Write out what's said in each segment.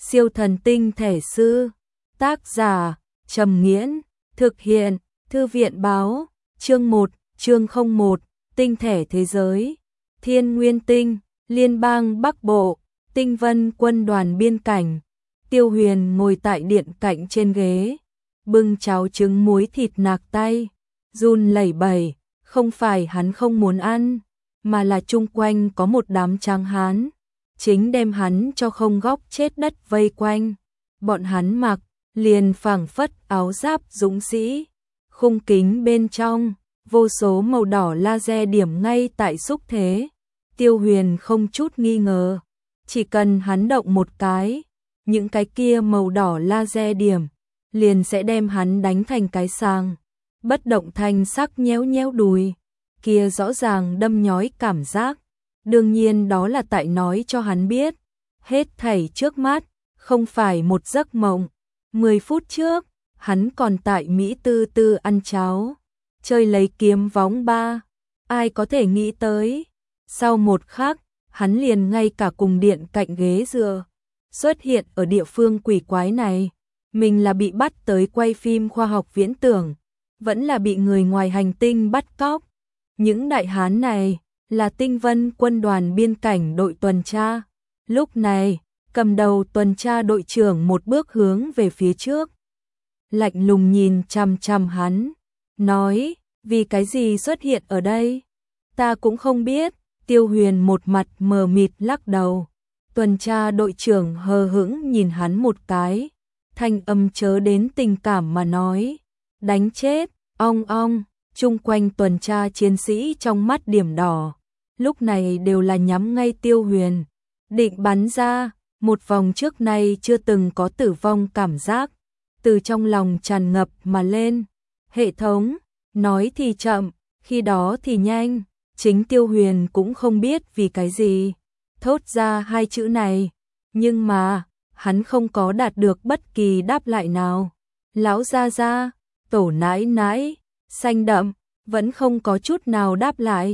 Siêu thần tinh thể sư. Tác giả Trầm Nghiễn. Thực hiện Thư viện báo. Chương 1, chương 01, tinh thể thế giới. Thiên Nguyên Tinh, Liên bang Bắc Bộ, Tinh Vân quân đoàn biên cảnh. Tiêu Huyền ngồi tại điện cạnh trên ghế, bưng cháo trứng muối thịt nạc tay, run lẩy bẩy. Không phải hắn không muốn ăn, mà là chung quanh có một đám tráng hán, chính đem hắn cho không góc chết đất vây quanh. Bọn hắn mặc liền phảng phất áo giáp dũng sĩ, khung kính bên trong vô số màu đỏ laser điểm ngay tại xúc thế. Tiêu Huyền không chút nghi ngờ, chỉ cần hắn động một cái, những cái kia màu đỏ laser điểm liền sẽ đem hắn đánh thành cái sàng. Bất động thanh sắc nhéo nhéo đùi, kia rõ ràng đâm nhói cảm giác. Đương nhiên đó là tại nói cho hắn biết, hết thảy trước mắt không phải một giấc mộng. 10 phút trước, hắn còn tại Mỹ Tư Tư ăn cháo, chơi lấy kiếm võng ba. Ai có thể nghĩ tới, sau một khắc, hắn liền ngay cả cùng điện cạnh ghế dựa, xuất hiện ở địa phương quỷ quái này. Mình là bị bắt tới quay phim khoa học viễn tưởng, vẫn là bị người ngoài hành tinh bắt cóc. Những đại hán này là Tinh Vân quân đoàn biên cảnh đội tuần tra. Lúc này, cầm đầu tuần tra đội trưởng một bước hướng về phía trước, lạnh lùng nhìn chằm chằm hắn, nói, vì cái gì xuất hiện ở đây? Ta cũng không biết. Tiêu Huyền một mặt mờ mịt lắc đầu. Tuần tra đội trưởng hờ hững nhìn hắn một cái, thanh âm chớ đến tình cảm mà nói, đánh chết. Ong ong. Chung quanh tuần tra chiến sĩ trong mắt điểm đỏ, lúc này đều là nhắm ngay Tiêu Huyền, định bắn ra. Một vòng trước nay chưa từng có tử vong cảm giác từ trong lòng tràn ngập mà lên. Hệ thống, nói thì chậm, khi đó thì nhanh. Chính Tiêu Huyền cũng không biết vì cái gì thốt ra hai chữ này, nhưng mà hắn không có đạt được bất kỳ đáp lại nào. Lão gia gia, tổ nãi nãi, xanh đậm, vẫn không có chút nào đáp lại.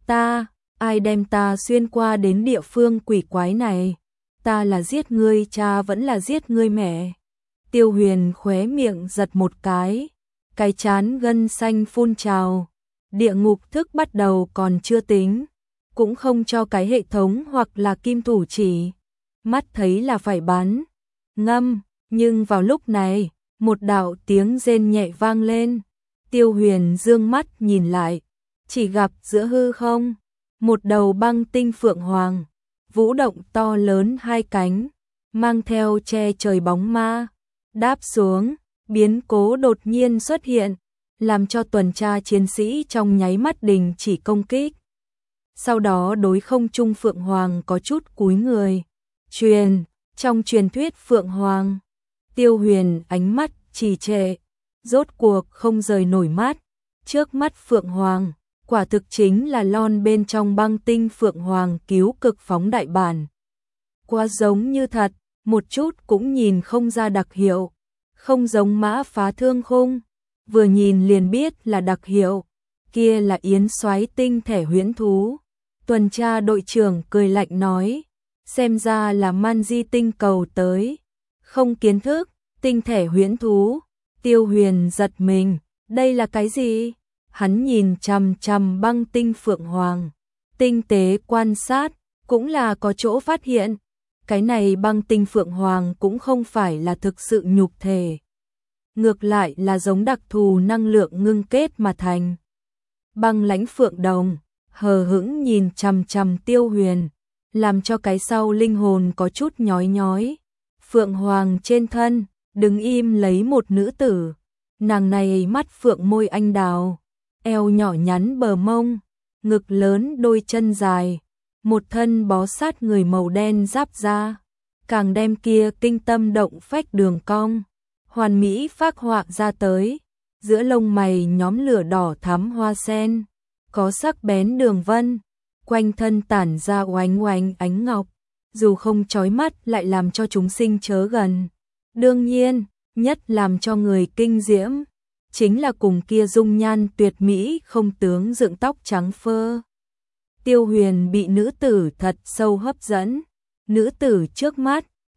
Ai đem ta xuyên qua đến địa phương quỷ quái này? Ta là giết ngươi cha vẫn là giết ngươi mẹ? Tiêu Huyền khóe miệng giật một cái trán gân xanh phun trào. Địa ngục thức bắt đầu còn chưa tính, cũng không cho cái hệ thống hoặc là kim thủ chỉ, mắt thấy là phải bắn. Ngâm, nhưng vào lúc này, một đạo tiếng rên nhẹ vang lên. Tiêu Huyền dương mắt nhìn lại, chỉ gặp giữa hư không, một đầu băng tinh phượng hoàng, vũ động to lớn hai cánh, mang theo che trời bóng ma, đáp xuống. Biến cố đột nhiên xuất hiện, làm cho tuần tra chiến sĩ trong nháy mắt đình chỉ công kích. Sau đó đối không trung phượng hoàng có chút cúi người. Trong truyền thuyết phượng hoàng. Tiêu Huyền ánh mắt trì trệ, rốt cuộc không rời nổi mắt. Trước mắt phượng hoàng, quả thực chính là lon bên trong băng tinh phượng hoàng cứu cực phóng đại bản. Quá giống như thật, một chút cũng nhìn không ra đặc hiệu, không giống mã phá thương khung, vừa nhìn liền biết là đặc hiệu. Kia là yến soái tinh thể huyễn thú. Tuần tra đội trưởng cười lạnh nói, xem ra là man di tinh cầu tới, không kiến thức. Tinh thể huyễn thú. Tiêu Huyền giật mình, đây là cái gì? Hắn nhìn chằm chằm băng tinh phượng hoàng, tinh tế quan sát, cũng là có chỗ phát hiện. Cái này băng tinh phượng hoàng cũng không phải là thực sự nhục thể, ngược lại là giống đặc thù năng lượng ngưng kết mà thành. Băng lãnh phượng đồng hờ hững nhìn chằm chằm Tiêu Huyền, làm cho cái sau linh hồn có chút nhói nhói. Phượng hoàng trên thân đứng im lấy một nữ tử, nàng này mắt phượng môi anh đào, eo nhỏ nhắn bờ mông, ngực lớn đôi chân dài, một thân bó sát người màu đen giáp da, càng đem kia kinh tâm động phách đường cong hoàn mỹ phác họa ra tới. Giữa lông mày nhóm lửa đỏ thắm hoa sen, có sắc bén đường vân, quanh thân tản ra oánh oánh ánh ngọc, dù không chói mắt lại làm cho chúng sinh chớ gần. Đương nhiên, nhất làm cho người kinh diễm chính là cùng kia dung nhan tuyệt mỹ không tướng dựng tóc trắng phơ. Tiêu Huyền bị nữ tử thật sâu hấp dẫn. Nữ tử trước mắt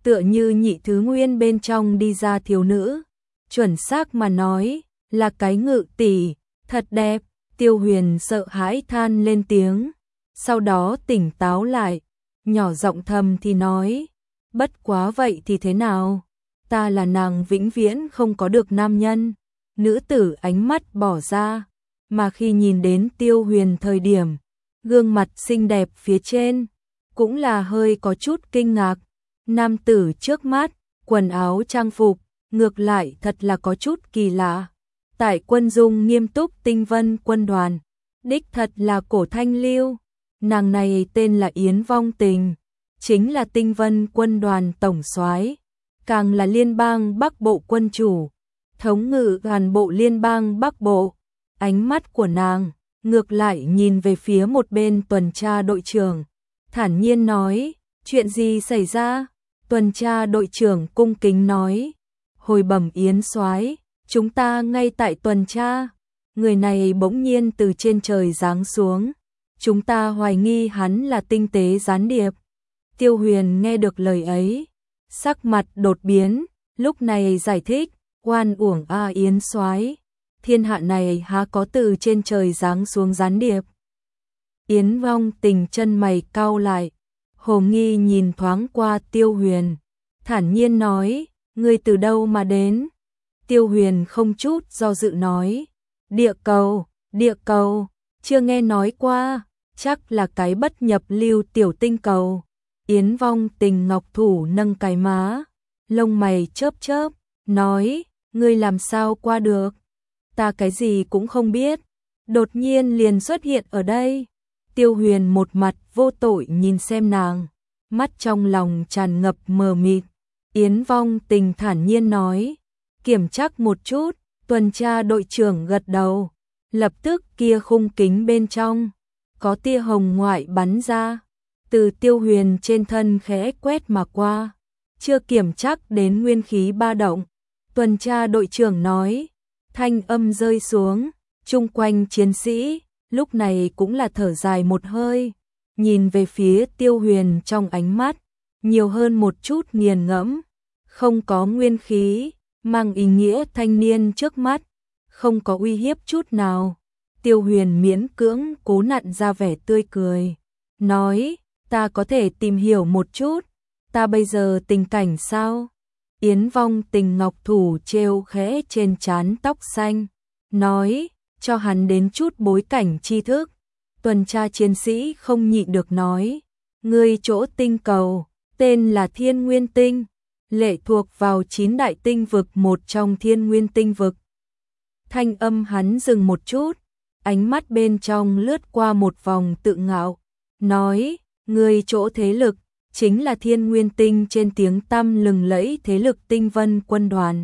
tựa như nhị thứ nguyên bên trong đi ra thiếu nữ. Chuẩn xác mà nói, là cái Ngự tỷ, thật đẹp. Tiêu Huyền sợ hãi than lên tiếng, sau đó tỉnh táo lại, nhỏ giọng thầm thì nói, bất quá vậy thì thế nào? Ta là nàng vĩnh viễn không có được nam nhân. Nữ tử ánh mắt bỏ ra, mà khi nhìn đến Tiêu Huyền thời điểm, gương mặt xinh đẹp phía trên, cũng là hơi có chút kinh ngạc. Nam tử trước mắt, quần áo trang phục, ngược lại thật là có chút kỳ lạ. Tại quân dung nghiêm túc Tinh Vân quân đoàn, đích thật là Cổ Thanh Lưu. Nàng này tên là Yến Vong Tình, chính là Tinh Vân quân đoàn tổng soái, càng là liên bang Bắc Bộ quân chủ, thống ngự toàn bộ liên bang Bắc Bộ. Ánh mắt của nàng ngược lại nhìn về phía một bên tuần tra đội trưởng, thản nhiên nói, chuyện gì xảy ra? Tuần tra đội trưởng cung kính nói, hồi bẩm Yến soái, chúng ta ngay tại tuần tra, người này bỗng nhiên từ trên trời giáng xuống, chúng ta hoài nghi hắn là tinh tế gián điệp. Tiêu Huyền nghe được lời ấy, sắc mặt đột biến, lúc này giải thích, oan uổng a Yến soái, thiên hạ này há có từ trên trời giáng xuống gián điệp. Yến Vong Tình chân mày cau lại, hồ nghi nhìn thoáng qua Tiêu Huyền, thản nhiên nói, ngươi từ đâu mà đến? Tiêu Huyền không chút do dự nói, địa cầu, chưa nghe nói qua, chắc là cái bất nhập lưu tiểu tinh cầu. Yến Vong Tình ngọc thủ nâng cái má, lông mày chớp chớp, nói, ngươi làm sao qua được? Ta cái gì cũng không biết, đột nhiên liền xuất hiện ở đây. Tiêu Huyền một mặt vô tội nhìn xem nàng, mắt trong lòng tràn ngập mờ mịt. Yến Vong Tình thản nhiên nói, kiểm tra một chút. Tuần tra đội trưởng gật đầu, lập tức kia khung kính bên trong có tia hồng ngoại bắn ra, từ Tiêu Huyền trên thân khẽ quét mà qua, chưa kiểm tra đến nguyên khí ba động. Tuần tra đội trưởng nói, thanh âm rơi xuống, chung quanh chiến sĩ lúc này cũng là thở dài một hơi, nhìn về phía Tiêu Huyền trong ánh mắt nhiều hơn một chút nghiền ngẫm. Không có nguyên khí, mang ý nghĩa thanh niên trước mắt không có uy hiếp chút nào. Tiêu Huyền miễn cưỡng cố nặn ra vẻ tươi cười, nói, ta có thể tìm hiểu một chút, ta bây giờ tình cảnh sao? Yến Vong Tình ngọc thủ treo khẽ trên trán tóc xanh, nói, cho hắn đến chút bối cảnh tri thức. Tuần tra chiến sĩ không nhịn được nói, ngươi chỗ tinh cầu tên là Thiên Nguyên Tinh, lệ thuộc vào 9 đại tinh vực một trong Thiên Nguyên Tinh vực. Thanh âm hắn dừng một chút, ánh mắt bên trong lướt qua một vòng tự ngạo, nói, ngươi chỗ thế lực chính là Thiên Nguyên Tinh trên tiếng tăm lừng lẫy thế lực Tinh Vân quân đoàn.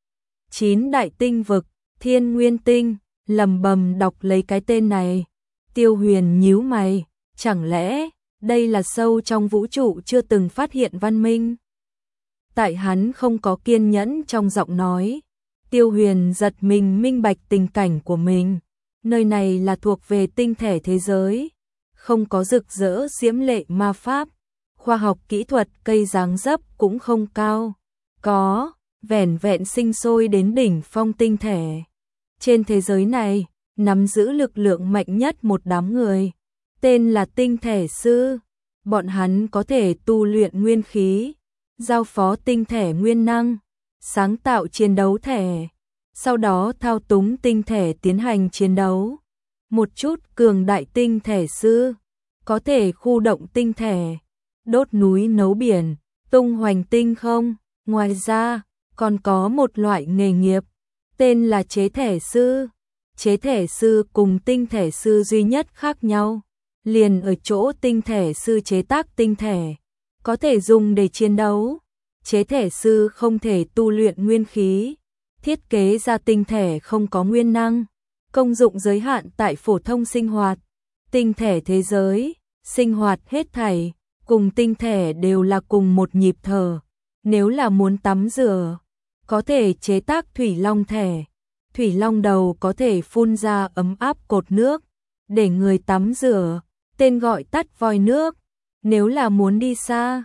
9 đại tinh vực, Thiên Nguyên Tinh, lẩm bẩm đọc lấy cái tên này. Tiêu Huyền nhíu mày, chẳng lẽ đây là sâu trong vũ trụ chưa từng phát hiện văn minh? Tại hắn không có kiên nhẫn trong giọng nói, Tiêu Huyền giật mình minh bạch tình cảnh của mình. Nơi này là thuộc về tinh thể thế giới, không có rực rỡ diễm lệ ma pháp, khoa học kỹ thuật cây dáng dấp cũng không cao, có vẻn vẹn sinh sôi đến đỉnh phong tinh thể. Trên thế giới này, nắm giữ lực lượng mạnh nhất một đám người, tên là tinh thể sư. Bọn hắn có thể tu luyện nguyên khí, giao phó tinh thể nguyên năng, sáng tạo chiến đấu thể, sau đó thao túng tinh thể tiến hành chiến đấu. Một chút cường đại tinh thể sư, có thể khu động tinh thể, đốt núi nấu biển, tung hoành tinh không. Ngoài ra, còn có một loại nghề nghiệp, tên là chế thể sư. Chế thể sư cùng tinh thể sư duy nhất khác nhau, liền ở chỗ tinh thể sư chế tác tinh thể, có thể dùng để chiến đấu. Chế thể sư không thể tu luyện nguyên khí, thiết kế ra tinh thể không có nguyên năng, công dụng giới hạn tại phổ thông sinh hoạt. Tinh thể thế giới, sinh hoạt hết thảy, cùng tinh thể đều là cùng một nhịp thở. Nếu là muốn tắm rửa, có thể chế tác thủy long thể. Thủy long đầu có thể phun ra ấm áp cột nước, để người tắm rửa, tên gọi tắt vòi nước. Nếu là muốn đi xa,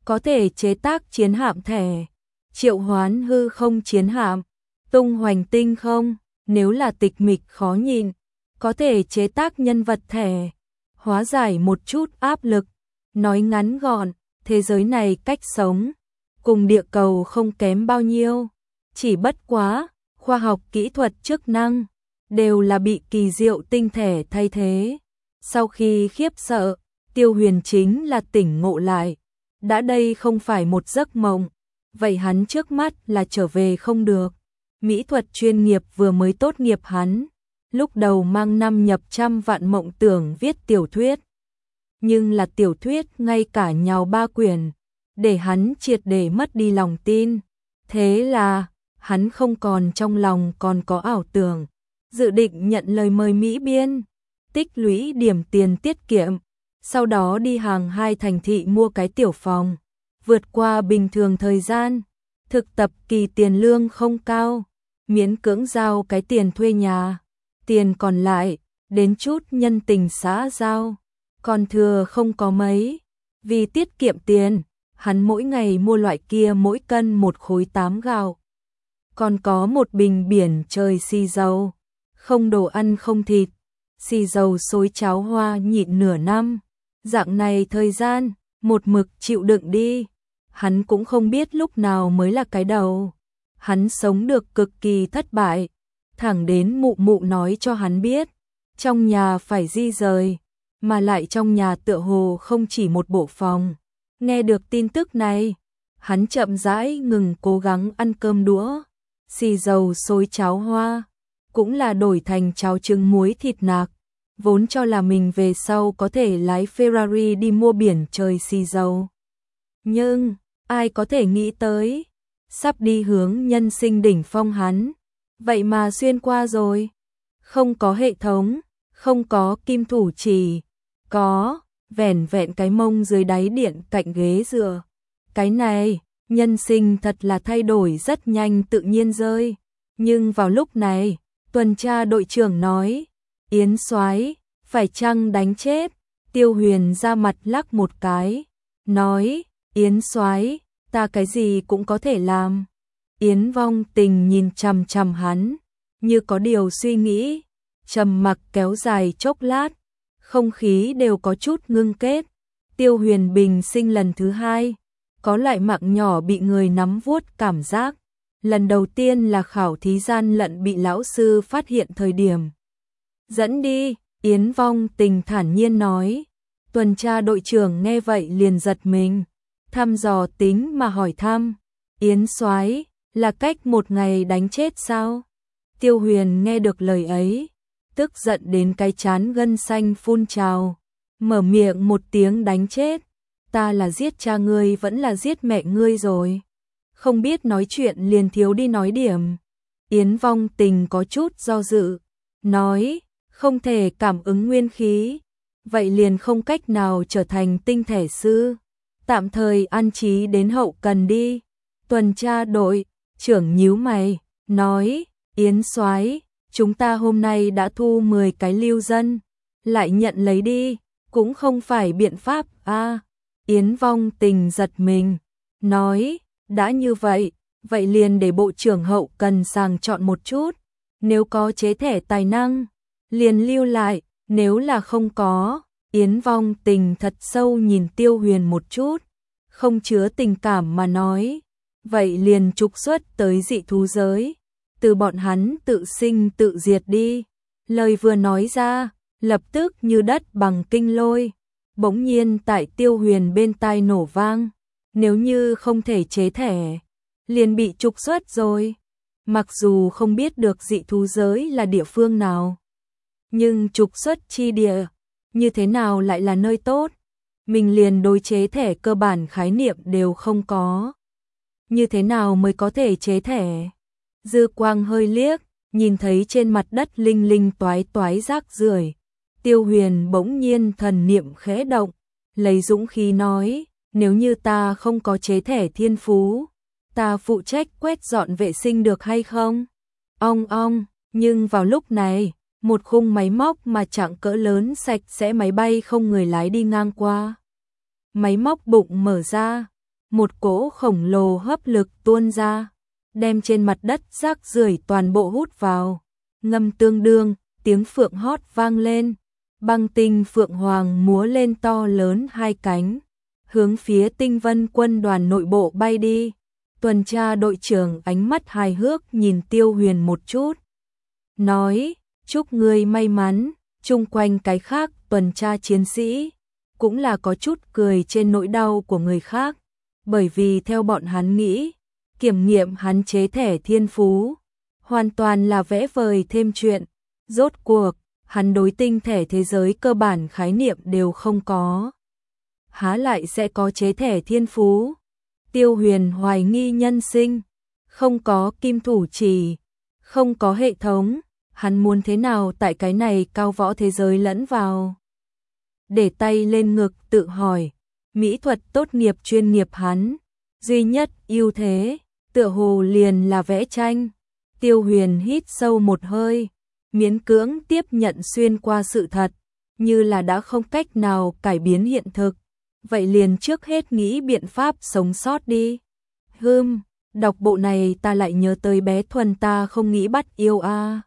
có thể chế tác chiến hạm thẻ, triệu hoán hư không chiến hạm, tung hoành tinh không, nếu là tịch mịch khó nhìn, có thể chế tác nhân vật thẻ, hóa giải một chút áp lực. Nói ngắn gọn, thế giới này cách sống cùng địa cầu không kém bao nhiêu, chỉ bất quá, khoa học kỹ thuật chức năng đều là bị kỳ diệu tinh thể thay thế. Sau khi khiếp sợ, Tiêu Huyền chính là tỉnh ngộ lại, đã đây không phải một giấc mộng, vậy hắn trước mắt là trở về không được. Mỹ thuật chuyên nghiệp vừa mới tốt nghiệp hắn, lúc đầu mang năm nhập trăm vạn mộng tưởng viết tiểu thuyết. Nhưng là tiểu thuyết ngay cả nhào 3 quyển, để hắn triệt để mất đi lòng tin. Thế là, hắn không còn trong lòng còn có ảo tưởng, dự định nhận lời mời Mỹ biên, tích lũy điểm tiền tiết kiệm, sau đó đi hàng 2 thành thị mua cái tiểu phòng, vượt qua bình thường thời gian, thực tập kỳ tiền lương không cao, miễn cưỡng giao cái tiền thuê nhà, tiền còn lại, đến chút nhân tình xã giao, còn thừa không có mấy, vì tiết kiệm tiền, hắn mỗi ngày mua loại kia mỗi cân 1 khối 8 gạo. Còn có một bình biển trời xì dầu, không đồ ăn không thịt, xì dầu xối cháo hoa nhịn nửa năm, dạng này thời gian, một mực chịu đựng đi, hắn cũng không biết lúc nào mới là cái đầu. Hắn sống được cực kỳ thất bại, thẳng đến mụ mụ nói cho hắn biết, trong nhà phải di rời, mà lại trong nhà tựa hồ không chỉ một bộ phòng. Nghe được tin tức này, hắn chậm rãi ngừng cố gắng ăn cơm đũa, xì dầu xối cháo hoa, cũng là đổi thành cháo trứng muối thịt nạc, vốn cho là mình về sau có thể lái Ferrari đi mua biển trời xì dầu. Nhưng, ai có thể nghĩ tới, sắp đi hướng nhân sinh đỉnh phong hắn, vậy mà xuyên qua rồi, không có hệ thống, không có kim thủ chỉ, có vẻn vẹn cái mông dưới đáy điện cạnh ghế dựa. Cái này, nhân sinh thật là thay đổi rất nhanh tự nhiên rơi. Nhưng vào lúc này, tuần tra đội trưởng nói, Yến Soái, phải chăng đánh chết? Tiêu Huyền ra mặt lắc một cái, nói, Yến Soái, ta cái gì cũng có thể làm. Yến Vong Tình nhìn chằm chằm hắn, như có điều suy nghĩ, trầm mặc kéo dài chốc lát, không khí đều có chút ngưng kết. Tiêu Huyền bình sinh lần thứ 2, có lại mạng nhỏ bị người nắm vuốt cảm giác. Lần đầu tiên là khảo thí gian lận bị lão sư phát hiện thời điểm. Dẫn đi, Yến Vong Tình thản nhiên nói. Tuần tra đội trưởng nghe vậy liền giật mình, thăm dò tính mà hỏi thăm, Yến Soái, là cách 1 ngày đánh chết sao? Tiêu Huyền nghe được lời ấy, tức giận đến cái trán gân xanh phun trào, mở miệng một tiếng đánh chết, ta là giết cha ngươi vẫn là giết mẹ ngươi rồi. Không biết nói chuyện liền thiếu đi nói điểm. Yến Vong Tình có chút do dự, nói, không thể cảm ứng nguyên khí, vậy liền không cách nào trở thành tinh thể sư, tạm thời an trí đến hậu cần đi. Tuần tra đội trưởng nhíu mày, nói, Yến Soái, chúng ta hôm nay đã thu 10 cái lưu dân, lại nhận lấy đi, cũng không phải biện pháp a. Yến Vong Tình giật mình, nói, đã như vậy, vậy liền để bộ trưởng hậu cần sàng chọn một chút, nếu có chế thẻ tài năng, liền lưu lại, nếu là không có. Yến Vong Tình thật sâu nhìn Tiêu Huyền một chút, không chứa tình cảm mà nói, vậy liền trục xuất tới dị thú giới, từ bọn hắn tự sinh tự diệt đi. Lời vừa nói ra, lập tức như đất bằng kinh lôi, bỗng nhiên tại Tiêu Huyền bên tai nổ vang, nếu như không thể chế thẻ, liền bị trục xuất rồi. Mặc dù không biết được dị thú giới là địa phương nào, nhưng trục xuất chi địa, như thế nào lại là nơi tốt, mình liền đối chế thẻ cơ bản khái niệm đều không có. Như thế nào mới có thể chế thẻ? Dư quang hơi liếc, nhìn thấy trên mặt đất linh linh toái toái rác rưởi, Tiêu Huyền bỗng nhiên thần niệm khẽ động, lấy dũng khí nói, nếu như ta không có chế thẻ thiên phú, ta phụ trách quét dọn vệ sinh được hay không? Ong ong, nhưng vào lúc này, một khung máy móc mà trạng cỡ lớn sạch sẽ máy bay không người lái đi ngang qua. Máy móc bụng mở ra, một cỗ khổng lồ hấp lực tuôn ra, đem trên mặt đất rác rưởi toàn bộ hút vào. Ngâm tương đương, tiếng phượng hót vang lên, băng tinh phượng hoàng múa lên to lớn hai cánh, hướng phía Tinh Vân quân đoàn nội bộ bay đi. Tuần tra đội trưởng ánh mắt hài hước nhìn Tiêu Huyền một chút, nói, chúc ngươi may mắn. Chung quanh cái khác tuần tra chiến sĩ cũng là có chút cười trên nỗi đau của người khác, bởi vì theo bọn hắn nghĩ, kiểm nghiệm hắn chế thẻ thiên phú hoàn toàn là vẽ vời thêm chuyện. Rốt cuộc, hắn đối tinh thể thế giới cơ bản khái niệm đều không có, há lại sẽ có chế thẻ thiên phú. Tiêu Huyền hoài nghi nhân sinh, không có kim thủ chỉ, không có hệ thống, hắn muốn thế nào tại cái này cao võ thế giới lẫn vào. Để tay lên ngực tự hỏi, mỹ thuật tốt nghiệp chuyên nghiệp hắn, duy nhất ưu thế, tựa hồ liền là vẽ tranh. Tiêu Huyền hít sâu một hơi, miễn cưỡng tiếp nhận xuyên qua sự thật, như là đã không cách nào cải biến hiện thực. Vậy liền trước hết nghĩ biện pháp sống sót đi. Đọc bộ này ta lại nhớ tới bé Thuần ta không nghĩ bắt yêu a.